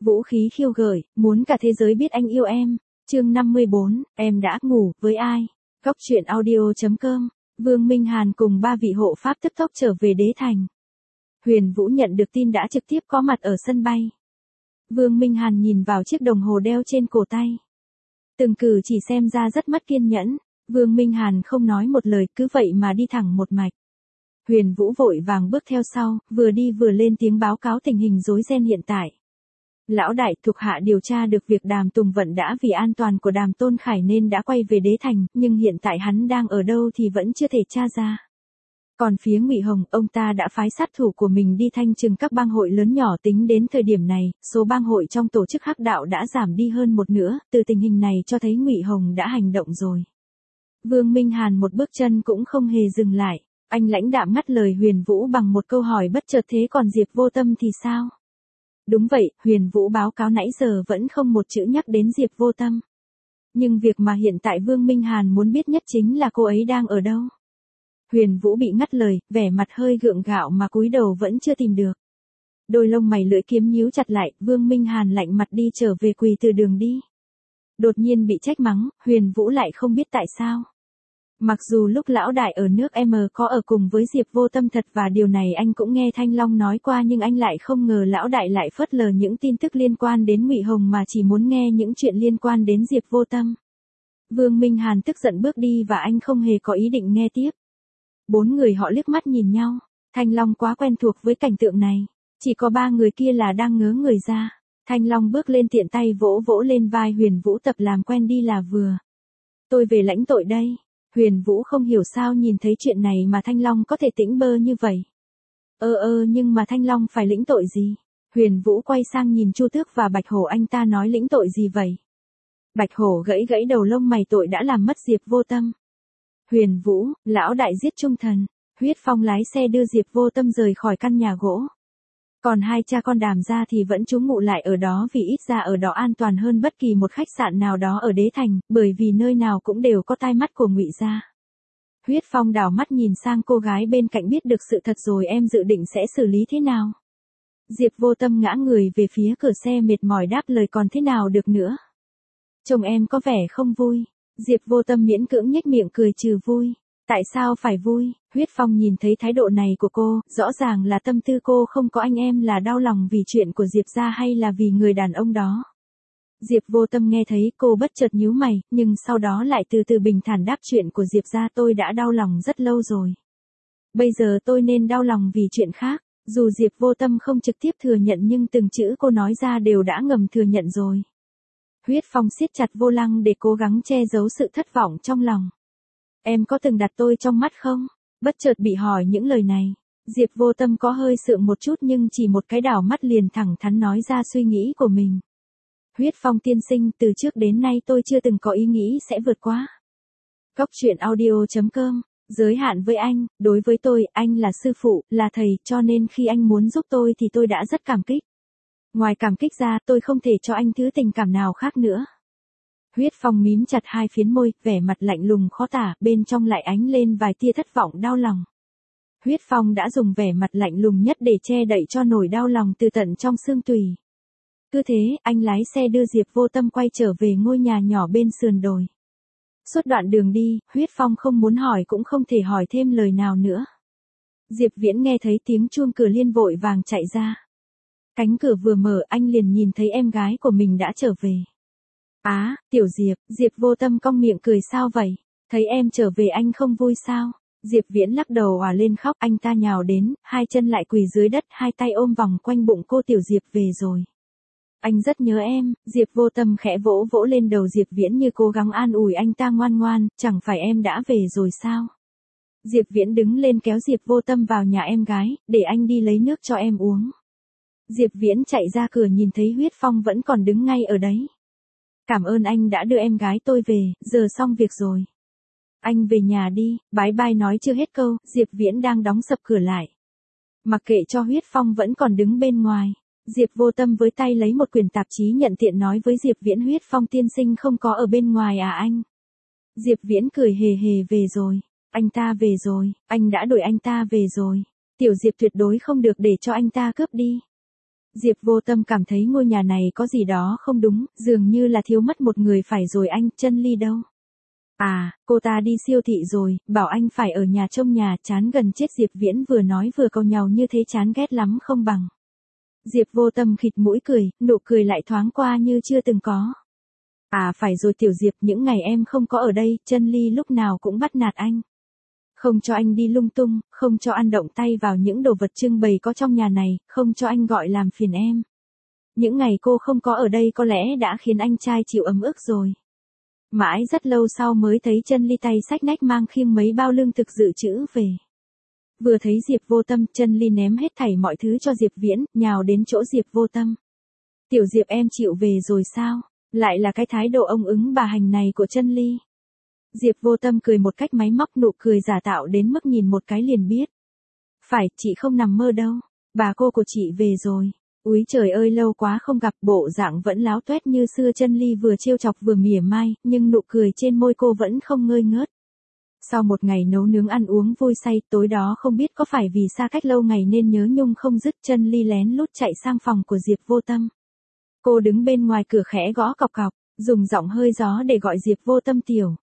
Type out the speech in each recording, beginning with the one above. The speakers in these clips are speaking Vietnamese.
Vũ khí khiêu gợi, muốn cả thế giới biết anh yêu em. Chương 54, em đã ngủ với ai? Góc truyện audio.com. Vương Minh Hàn cùng 3 vị hộ pháp tức tốc trở về đế thành. Huyền Vũ nhận được tin đã trực tiếp có mặt ở sân bay. Vương Minh Hàn nhìn vào chiếc đồng hồ đeo trên cổ tay. Từng cử chỉ xem ra rất mất kiên nhẫn. Vương Minh Hàn không nói một lời, cứ vậy mà đi thẳng một mạch. Huyền Vũ vội vàng bước theo sau, vừa đi vừa lên tiếng báo cáo tình hình rối ren hiện tại. Lão đại, thuộc hạ điều tra được việc Đàm Tùng Vận đã vì an toàn của Đàm Tôn Khải nên đã quay về đế thành, nhưng hiện tại hắn đang ở đâu thì vẫn chưa thể tra ra. Còn phía Ngụy Hồng, ông ta đã phái sát thủ của mình đi thanh trừng các bang hội lớn nhỏ, tính đến thời điểm này, số bang hội trong tổ chức hắc đạo đã giảm đi hơn một nửa, từ tình hình này cho thấy Ngụy Hồng đã hành động rồi. Vương Minh Hàn một bước chân cũng không hề dừng lại, anh lãnh đạm ngắt lời Huyền Vũ bằng một câu hỏi bất chợt, thế còn Diệp Vô Tâm thì sao? Đúng vậy, Huyền Vũ báo cáo nãy giờ vẫn không một chữ nhắc đến Diệp Vô Tâm. Nhưng việc mà hiện tại Vương Minh Hàn muốn biết nhất chính là cô ấy đang ở đâu. Huyền Vũ bị ngắt lời, vẻ mặt hơi gượng gạo mà cúi đầu vẫn chưa tìm được. Đôi lông mày lưỡi kiếm nhíu chặt lại, Vương Minh Hàn lạnh mặt đi trở về quỳ từ đường đi. Đột nhiên bị trách mắng, Huyền Vũ lại không biết tại sao. Mặc dù lúc lão đại ở nước M có ở cùng với Diệp Vô Tâm thật, và điều này anh cũng nghe Thanh Long nói qua, nhưng anh lại không ngờ lão đại lại phớt lờ những tin tức liên quan đến Ngụy Hồng mà chỉ muốn nghe những chuyện liên quan đến Diệp Vô Tâm. Vương Minh Hàn tức giận bước đi và anh không hề có ý định nghe tiếp. 4 người họ liếc mắt nhìn nhau, Thanh Long quá quen thuộc với cảnh tượng này, chỉ có 3 người kia là đang ngớ người ra. Thanh Long bước lên tiện tay vỗ vỗ lên vai Huyền Vũ, tập làm quen đi là vừa. Tôi về lãnh tội đây. Huyền Vũ không hiểu sao nhìn thấy chuyện này mà Thanh Long có thể tĩnh bơ như vậy. Nhưng mà Thanh Long phải lĩnh tội gì? Huyền Vũ quay sang nhìn Chu Tước và Bạch Hổ, anh ta nói lĩnh tội gì vậy? Bạch Hổ gãy gãy đầu lông mày, tội đã làm mất Diệp Vô Tâm. Huyền Vũ, lão đại giết trung thần. Huyết Phong lái xe đưa Diệp Vô Tâm rời khỏi căn nhà gỗ. Còn hai cha con Đàm gia thì vẫn trú ngụ lại ở đó, vì ít ra ở đó an toàn hơn bất kỳ một khách sạn nào đó ở đế thành, bởi vì nơi nào cũng đều có tai mắt của Ngụy gia. Huyết Phong đảo mắt nhìn sang cô gái bên cạnh, biết được sự thật rồi, em dự định sẽ xử lý thế nào? Diệp Vô Tâm ngã người về phía cửa xe mệt mỏi đáp lời, còn thế nào được nữa? Chồng em có vẻ không vui. Diệp Vô Tâm miễn cưỡng nhếch miệng cười trừ vui. Tại sao phải vui? Huyết Phong nhìn thấy thái độ này của cô, rõ ràng là tâm tư cô không có anh em, là đau lòng vì chuyện của Diệp gia hay là vì người đàn ông đó. Diệp Vô Tâm nghe thấy cô bất chợt nhíu mày, nhưng sau đó lại từ từ bình thản đáp, chuyện của Diệp gia tôi đã đau lòng rất lâu rồi. Bây giờ tôi nên đau lòng vì chuyện khác. Dù Diệp Vô Tâm không trực tiếp thừa nhận nhưng từng chữ cô nói ra đều đã ngầm thừa nhận rồi. Huyết Phong siết chặt vô lăng để cố gắng che giấu sự thất vọng trong lòng. Em có từng đặt tôi trong mắt không? Bất chợt bị hỏi những lời này, Diệp Vô Tâm có hơi sượng một chút, nhưng chỉ một cái đảo mắt liền thẳng thắn nói ra suy nghĩ của mình. Huyết Phong tiên sinh, từ trước đến nay tôi chưa từng có ý nghĩ sẽ vượt qua. Góc truyện audio.com. Giới hạn với anh, đối với tôi, anh là sư phụ, là thầy, cho nên khi anh muốn giúp tôi thì tôi đã rất cảm kích. Ngoài cảm kích ra, tôi không thể cho anh thứ tình cảm nào khác nữa. Huyết Phong mím chặt hai phiến môi, vẻ mặt lạnh lùng khó tả, bên trong lại ánh lên vài tia thất vọng đau lòng. Huyết Phong đã dùng vẻ mặt lạnh lùng nhất để che đậy cho nỗi đau lòng từ tận trong xương tủy. Cứ thế, anh lái xe đưa Diệp Vô Tâm quay trở về ngôi nhà nhỏ bên sườn đồi. Suốt đoạn đường đi, Huyết Phong không muốn hỏi cũng không thể hỏi thêm lời nào nữa. Diệp Viễn nghe thấy tiếng chuông cửa liên vội vàng chạy ra. Cánh cửa vừa mở, anh liền nhìn thấy em gái của mình đã trở về. Á, tiểu Diệp. Diệp Vô Tâm cong miệng cười, sao vậy? Thấy em trở về anh không vui sao? Diệp Viễn lắc đầu òa lên khóc, anh ta nhào đến, hai chân lại quỳ dưới đất, hai tay ôm vòng quanh bụng cô, tiểu Diệp về rồi. Anh rất nhớ em. Diệp Vô Tâm khẽ vỗ vỗ lên đầu Diệp Viễn như cố gắng an ủi anh ta, ngoan ngoan, chẳng phải em đã về rồi sao? Diệp Viễn đứng lên kéo Diệp Vô Tâm vào nhà em gái, để anh đi lấy nước cho em uống. Diệp Viễn chạy ra cửa nhìn thấy Huyết Phong vẫn còn đứng ngay ở đấy. Cảm ơn anh đã đưa em gái tôi về, giờ xong việc rồi. Anh về nhà đi, bye bye. Nói chưa hết câu, Diệp Viễn đang đóng sập cửa lại. Mặc kệ cho Huyết Phong vẫn còn đứng bên ngoài, Diệp Vô Tâm với tay lấy một quyển tạp chí nhận tiện nói với Diệp Viễn, Huyết Phong tiên sinh không có ở bên ngoài à anh? Diệp Viễn cười hề hề, về rồi. Anh ta về rồi, anh đã đuổi anh ta về rồi. Tiểu Diệp tuyệt đối không được để cho anh ta cướp đi. Diệp Vô Tâm cảm thấy ngôi nhà này có gì đó không đúng, dường như là thiếu mất một người phải rồi anh, Chân Ly đâu? À, cô ta đi siêu thị rồi, bảo anh phải ở nhà trông nhà, chán gần chết. Diệp Viễn vừa nói vừa càu nhàu như thế chán ghét lắm không bằng. Diệp Vô Tâm khịt mũi cười, nụ cười lại thoáng qua như chưa từng có. À phải rồi Tiểu Diệp, những ngày em không có ở đây, Chân Ly lúc nào cũng bắt nạt anh. Không cho anh đi lung tung, không cho ăn động tay vào những đồ vật trưng bày có trong nhà này, không cho anh gọi làm phiền em. Những ngày cô không có ở đây có lẽ đã khiến anh trai chịu ấm ức rồi. Mãi rất lâu sau mới thấy Chân Ly tay xách nách mang khiêng mấy bao lương thực dự trữ về. Vừa thấy Diệp Vô Tâm, Chân Ly ném hết thảy mọi thứ cho Diệp Viễn, nhào đến chỗ Diệp Vô Tâm. Tiểu Diệp em chịu về rồi sao? Lại là cái thái độ ông ứng bà hành này của Chân Ly. Diệp Vô Tâm cười một cách máy móc, nụ cười giả tạo đến mức nhìn một cái liền biết. Phải, chị không nằm mơ đâu. Bà cô của chị về rồi. Úi trời ơi lâu quá không gặp, bộ dạng vẫn láo toét như xưa. Chân Ly vừa trêu chọc vừa mỉa mai, nhưng nụ cười trên môi cô vẫn không ngơi ngớt. Sau một ngày nấu nướng ăn uống vui say, tối đó không biết có phải vì xa cách lâu ngày nên nhớ nhung không dứt, Chân Ly lén lút chạy sang phòng của Diệp Vô Tâm. Cô đứng bên ngoài cửa khẽ gõ cọc cọc, dùng giọng hơi gió để gọi Diệp Vô Tâm. Tiểu,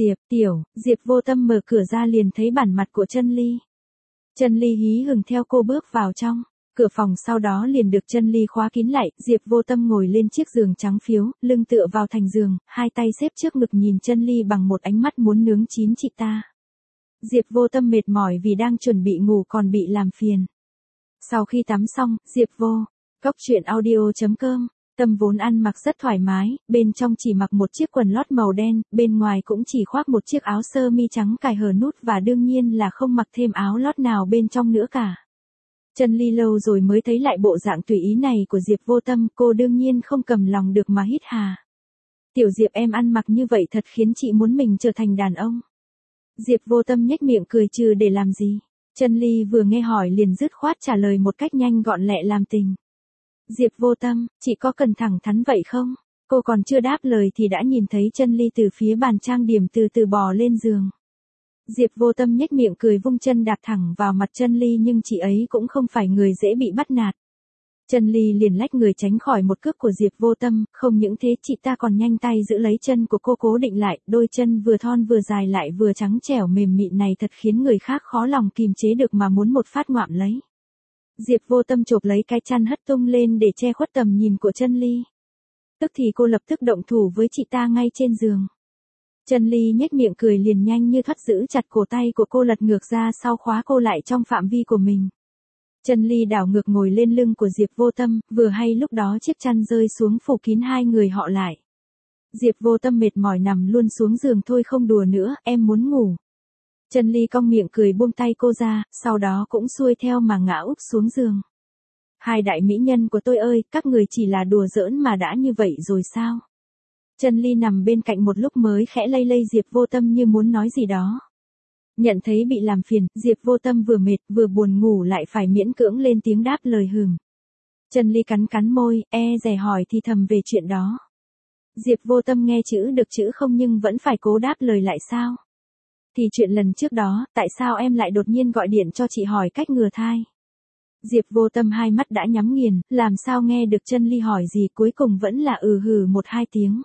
Diệp Vô Tâm mở cửa ra liền thấy bản mặt của Chân Ly. Chân Ly hí hửng theo cô bước vào trong. Cửa phòng sau đó liền được Chân Ly khóa kín lại, Diệp Vô Tâm ngồi lên chiếc giường trắng phiếu, lưng tựa vào thành giường, hai tay xếp trước ngực nhìn Chân Ly bằng một ánh mắt muốn nướng chín chị ta. Diệp Vô Tâm mệt mỏi vì đang chuẩn bị ngủ còn bị làm phiền. Sau khi tắm xong, Diệp Vô, Cốc Truyện Audio.com, Tâm vốn ăn mặc rất thoải mái, bên trong chỉ mặc một chiếc quần lót màu đen, bên ngoài cũng chỉ khoác một chiếc áo sơ mi trắng cài hở nút và đương nhiên là không mặc thêm áo lót nào bên trong nữa cả. Chân Ly lâu rồi mới thấy lại bộ dạng tùy ý này của Diệp Vô Tâm, cô đương nhiên không cầm lòng được mà hít hà. Tiểu Diệp em ăn mặc như vậy thật khiến chị muốn mình trở thành đàn ông. Diệp Vô Tâm nhếch miệng cười trừ để làm gì. Chân Ly vừa nghe hỏi liền dứt khoát trả lời một cách nhanh gọn lẹ làm tình. Diệp Vô Tâm, chị có cần thẳng thắn vậy không? Cô còn chưa đáp lời thì đã nhìn thấy Chân Ly từ phía bàn trang điểm từ từ bò lên giường. Diệp Vô Tâm nhếch miệng cười vung chân đạp thẳng vào mặt Chân Ly nhưng chị ấy cũng không phải người dễ bị bắt nạt. Chân Ly liền lách người tránh khỏi một cước của Diệp Vô Tâm, không những thế chị ta còn nhanh tay giữ lấy chân của cô cố định lại, đôi chân vừa thon vừa dài lại vừa trắng trẻo mềm mịn này thật khiến người khác khó lòng kìm chế được mà muốn một phát ngoạm lấy. Diệp Vô Tâm chộp lấy cái chăn hất tung lên để che khuất tầm nhìn của Chân Ly. Tức thì cô lập tức động thủ với chị ta ngay trên giường. Chân Ly nhếch miệng cười liền nhanh như thoát giữ chặt cổ tay của cô lật ngược ra sau khóa cô lại trong phạm vi của mình. Chân Ly đảo ngược ngồi lên lưng của Diệp Vô Tâm, vừa hay lúc đó chiếc chăn rơi xuống phủ kín hai người họ lại. Diệp Vô Tâm mệt mỏi nằm luôn xuống giường. Thôi không đùa nữa, em muốn ngủ. Chân Ly cong miệng cười buông tay cô ra, sau đó cũng xuôi theo mà ngã úp xuống giường. Hai đại mỹ nhân của tôi ơi, các người chỉ là đùa giỡn mà đã như vậy rồi sao? Chân Ly nằm bên cạnh một lúc mới khẽ lay lay Diệp Vô Tâm như muốn nói gì đó. Nhận thấy bị làm phiền, Diệp Vô Tâm vừa mệt vừa buồn ngủ lại phải miễn cưỡng lên tiếng đáp lời hừm. Chân Ly cắn cắn môi, dè hỏi thì thầm về chuyện đó. Diệp Vô Tâm nghe chữ được chữ không nhưng vẫn phải cố đáp lời lại sao? Thì chuyện lần trước đó, tại sao em lại đột nhiên gọi điện cho chị hỏi cách ngừa thai? Diệp Vô Tâm hai mắt đã nhắm nghiền, làm sao nghe được Chân Ly hỏi gì cuối cùng vẫn là hừ một hai tiếng.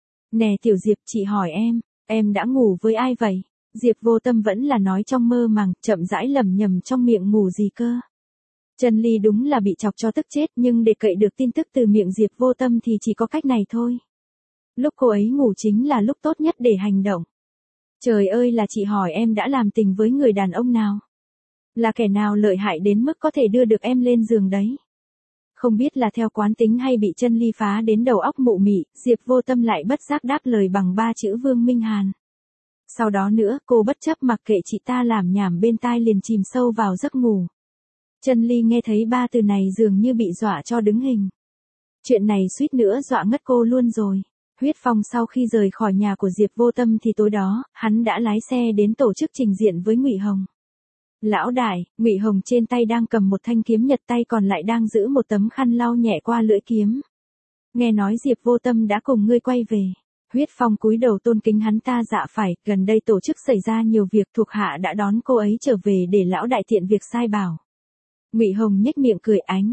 Nè Tiểu Diệp, chị hỏi em đã ngủ với ai vậy? Diệp Vô Tâm vẫn là nói trong mơ màng, chậm rãi lẩm nhẩm trong miệng ngủ gì cơ. Chân Ly đúng là bị chọc cho tức chết nhưng để cậy được tin tức từ miệng Diệp Vô Tâm thì chỉ có cách này thôi. Lúc cô ấy ngủ chính là lúc tốt nhất để hành động. Trời ơi là chị hỏi em đã làm tình với người đàn ông nào? Là kẻ nào lợi hại đến mức có thể đưa được em lên giường đấy? Không biết là theo quán tính hay bị Chân Ly phá đến đầu óc mụ mị, Diệp Vô Tâm lại bất giác đáp lời bằng ba chữ Vương Minh Hàn. Sau đó nữa, cô bất chấp mặc kệ chị ta làm nhảm bên tai liền chìm sâu vào giấc ngủ. Chân Ly nghe thấy ba từ này dường như bị dọa cho đứng hình. Chuyện này suýt nữa dọa ngất cô luôn rồi. Huyết Phong sau khi rời khỏi nhà của Diệp Vô Tâm thì tối đó, hắn đã lái xe đến tổ chức trình diện với Ngụy Hồng. Lão đại, Ngụy Hồng trên tay đang cầm một thanh kiếm nhật, tay còn lại đang giữ một tấm khăn lau nhẹ qua lưỡi kiếm. Nghe nói Diệp Vô Tâm đã cùng ngươi quay về. Huyết Phong cúi đầu tôn kính hắn ta. Dạ phải, gần đây tổ chức xảy ra nhiều việc, thuộc hạ đã đón cô ấy trở về để lão đại tiện việc sai bảo. Ngụy Hồng nhếch miệng cười ánh.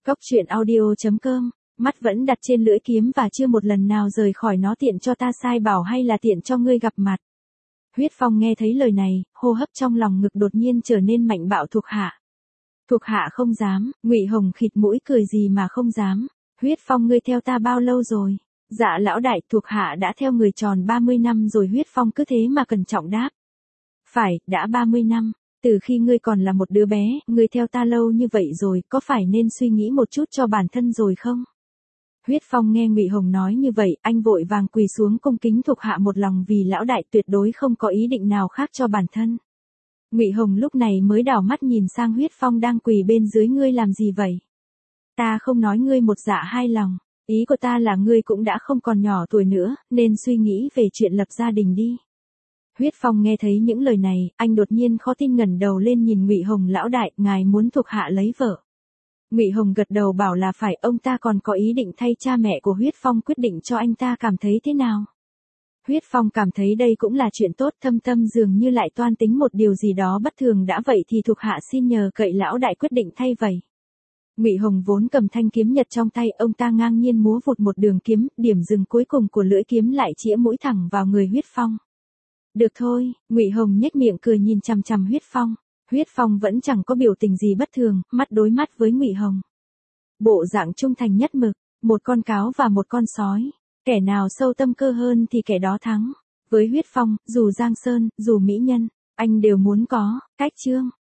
Cốc truyện audio.com, mắt vẫn đặt trên lưỡi kiếm và chưa một lần nào rời khỏi nó, tiện cho ta sai bảo hay là tiện cho ngươi gặp mặt. Huyết Phong nghe thấy lời này, hô hấp trong lòng ngực đột nhiên trở nên mạnh bạo. Thuộc hạ. Thuộc hạ không dám. Ngụy Hồng khịt mũi cười, gì mà không dám. Huyết Phong, ngươi theo ta bao lâu rồi? Dạ lão đại, thuộc hạ đã theo người tròn 30 năm rồi. Huyết Phong cứ thế mà cẩn trọng đáp. Phải, đã 30 năm. Từ khi ngươi còn là một đứa bé, ngươi theo ta lâu như vậy rồi, có phải nên suy nghĩ một chút cho bản thân rồi không? Huyết Phong nghe Ngụy Hồng nói như vậy, anh vội vàng quỳ xuống cung kính: thuộc hạ một lòng vì lão đại, tuyệt đối không có ý định nào khác cho bản thân. Ngụy Hồng lúc này mới đảo mắt nhìn sang Huyết Phong đang quỳ bên dưới: ngươi làm gì vậy? Ta không nói ngươi một dạ hai lòng, ý của ta là ngươi cũng đã không còn nhỏ tuổi nữa, nên suy nghĩ về chuyện lập gia đình đi. Huyết Phong nghe thấy những lời này, anh đột nhiên khó tin ngẩng đầu lên nhìn Ngụy Hồng: lão đại, ngài muốn thuộc hạ lấy vợ? Ngụy Hồng gật đầu bảo là phải. Ông ta còn có ý định thay cha mẹ của Huyết Phong quyết định cho anh ta, cảm thấy thế nào? Huyết Phong cảm thấy đây cũng là chuyện tốt. Thâm Tâm dường như lại toan tính một điều gì đó bất thường. đã vậy thì thuộc hạ xin nhờ cậy lão đại quyết định thay vậy. Ngụy Hồng vốn cầm thanh kiếm nhật trong tay, ông ta ngang nhiên múa vụt một đường kiếm, điểm dừng cuối cùng của lưỡi kiếm lại chĩa mũi thẳng vào người Huyết Phong. Được thôi. Ngụy Hồng nhếch miệng cười nhìn chằm chằm Huyết Phong. Huyết Phong vẫn chẳng có biểu tình gì bất thường, mắt đối mắt với Ngụy Hồng. Bộ dạng trung thành nhất mực, một con cáo và một con sói. Kẻ nào sâu tâm cơ hơn thì kẻ đó thắng. Với Huyết Phong, dù giang sơn, dù mỹ nhân, anh đều muốn có. Cách chương.